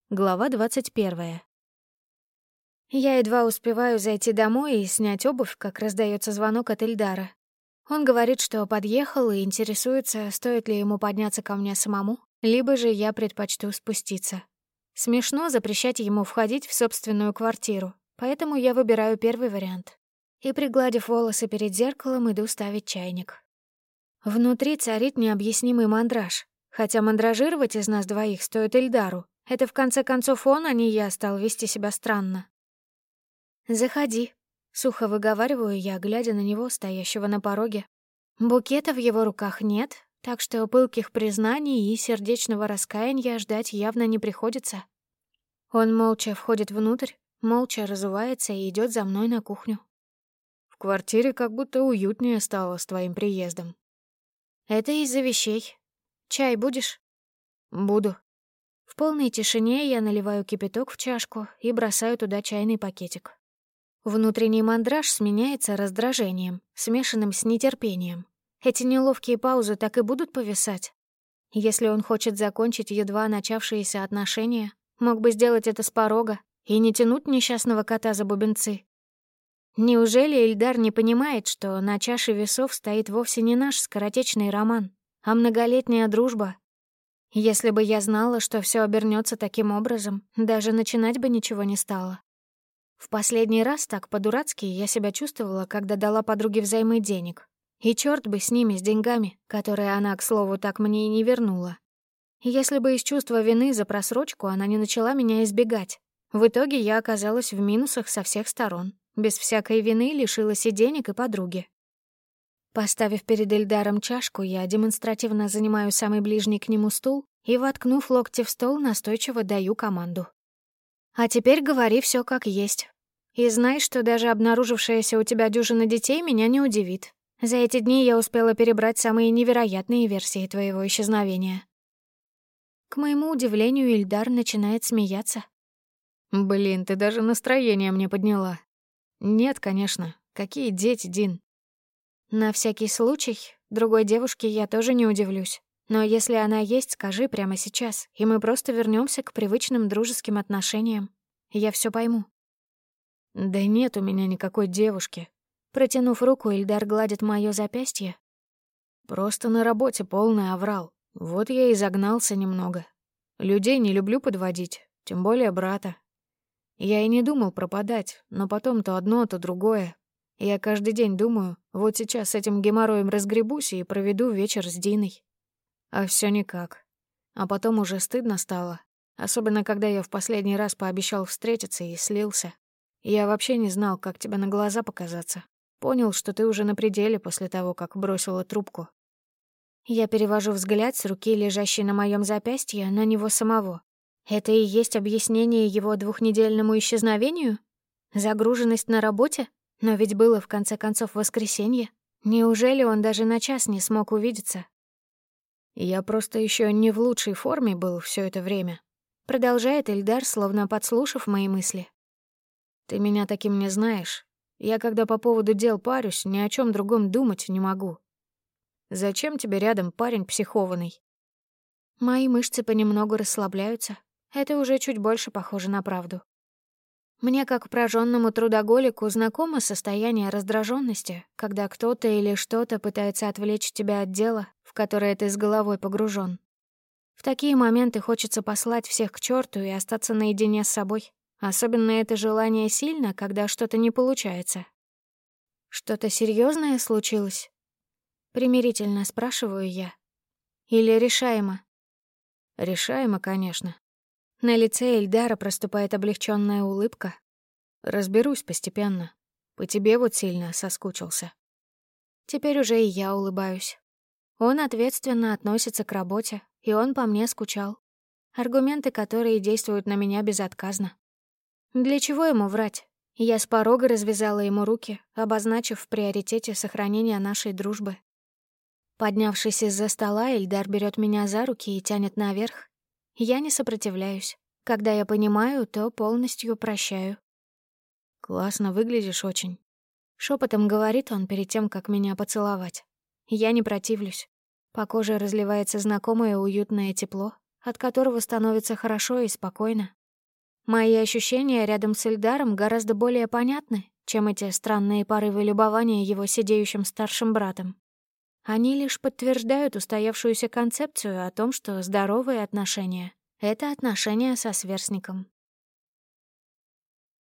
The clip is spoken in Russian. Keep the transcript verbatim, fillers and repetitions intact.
Глава двадцать первая. Я едва успеваю зайти домой и снять обувь, как раздается звонок от Ильдара. Он говорит, что подъехал и интересуется, стоит ли ему подняться ко мне самому, либо же я предпочту спуститься. Смешно запрещать ему входить в собственную квартиру, поэтому я выбираю первый вариант. И, пригладив волосы перед зеркалом, иду ставить чайник. Внутри царит необъяснимый мандраж, хотя мандражировать из нас двоих стоит Ильдару. Это, в конце концов, он, а не я, стал вести себя странно. «Заходи», — сухо выговариваю я, глядя на него, стоящего на пороге. Букета в его руках нет, так что пылких признаний и сердечного раскаяния ждать явно не приходится. Он молча входит внутрь, молча разувается и идет за мной на кухню. «В квартире как будто уютнее стало с твоим приездом». «Это из-за вещей. Чай будешь?» «Буду». В полной тишине я наливаю кипяток в чашку и бросаю туда чайный пакетик. Внутренний мандраж сменяется раздражением, смешанным с нетерпением. Эти неловкие паузы так и будут повисать. Если он хочет закончить едва начавшиеся отношения, мог бы сделать это с порога и не тянуть несчастного кота за бубенцы. Неужели Ильдар не понимает, что на чаше весов стоит вовсе не наш скоротечный роман, а многолетняя дружба? Если бы я знала, что все обернется таким образом, даже начинать бы ничего не стала. В последний раз так по-дурацки я себя чувствовала, когда дала подруге взаймы денег. И чёрт бы с ними, с деньгами, которые она, к слову, так мне и не вернула. Если бы из чувства вины за просрочку она не начала меня избегать. В итоге я оказалась в минусах со всех сторон. Без всякой вины лишилась и денег, и подруги. Поставив перед Ильдаром чашку, я демонстративно занимаю самый ближний к нему стул и, воткнув локти в стол, настойчиво даю команду. «А теперь говори все как есть. И знай, что даже обнаружившаяся у тебя дюжина детей меня не удивит. За эти дни я успела перебрать самые невероятные версии твоего исчезновения». К моему удивлению, Ильдар начинает смеяться. «Блин, ты даже настроение мне подняла». «Нет, конечно. Какие дети, Дин?» На всякий случай, другой девушке я тоже не удивлюсь. Но если она есть, скажи прямо сейчас, и мы просто вернемся к привычным дружеским отношениям. Я все пойму. «Да нет у меня никакой девушки». Протянув руку, Ильдар гладит моё запястье. «Просто на работе полный аврал. Вот я и загнался немного. Людей не люблю подводить, тем более брата. Я и не думал пропадать, но потом то одно, то другое. Я каждый день думаю, вот сейчас с этим геморроем разгребусь и проведу вечер с Диной. А все никак. А потом уже стыдно стало. Особенно, когда я в последний раз пообещал встретиться и слился. Я вообще не знал, как тебе на глаза показаться. Понял, что ты уже на пределе после того, как бросила трубку». Я перевожу взгляд с руки, лежащей на моем запястье, на него самого. Это и есть объяснение его двухнедельному исчезновению? Загруженность на работе? Но ведь было, в конце концов, воскресенье. Неужели он даже на час не смог увидеться? «Я просто еще не в лучшей форме был все это время», — продолжает Ильдар, словно подслушав мои мысли. «Ты меня таким не знаешь. Я, когда по поводу дел парюсь, ни о чем другом думать не могу. Зачем тебе рядом парень психованный?» Мои мышцы понемногу расслабляются. Это уже чуть больше похоже на правду. Мне, как прожжённому трудоголику, знакомо состояние раздраженности, когда кто-то или что-то пытается отвлечь тебя от дела, в которое ты с головой погружен. В такие моменты хочется послать всех к черту и остаться наедине с собой. Особенно это желание сильно, когда что-то не получается. «Что-то серьезное случилось?» Примирительно спрашиваю я. «Или решаемо?» «Решаемо, конечно». На лице Ильдара проступает облегченная улыбка. «Разберусь постепенно. По тебе вот сильно соскучился». Теперь уже и я улыбаюсь. Он ответственно относится к работе, и он по мне скучал. Аргументы, которые действуют на меня безотказно. Для чего ему врать? Я с порога развязала ему руки, обозначив в приоритете сохранение нашей дружбы. Поднявшись из-за стола, Ильдар берет меня за руки и тянет наверх. Я не сопротивляюсь. Когда я понимаю, то полностью прощаю. «Классно выглядишь очень», — шепотом говорит он перед тем, как меня поцеловать. Я не противлюсь. По коже разливается знакомое уютное тепло, от которого становится хорошо и спокойно. Мои ощущения рядом с Эльдаром гораздо более понятны, чем эти странные порывы любования его сидеющим старшим братом. Они лишь подтверждают устоявшуюся концепцию о том, что здоровые отношения — это отношения со сверстником.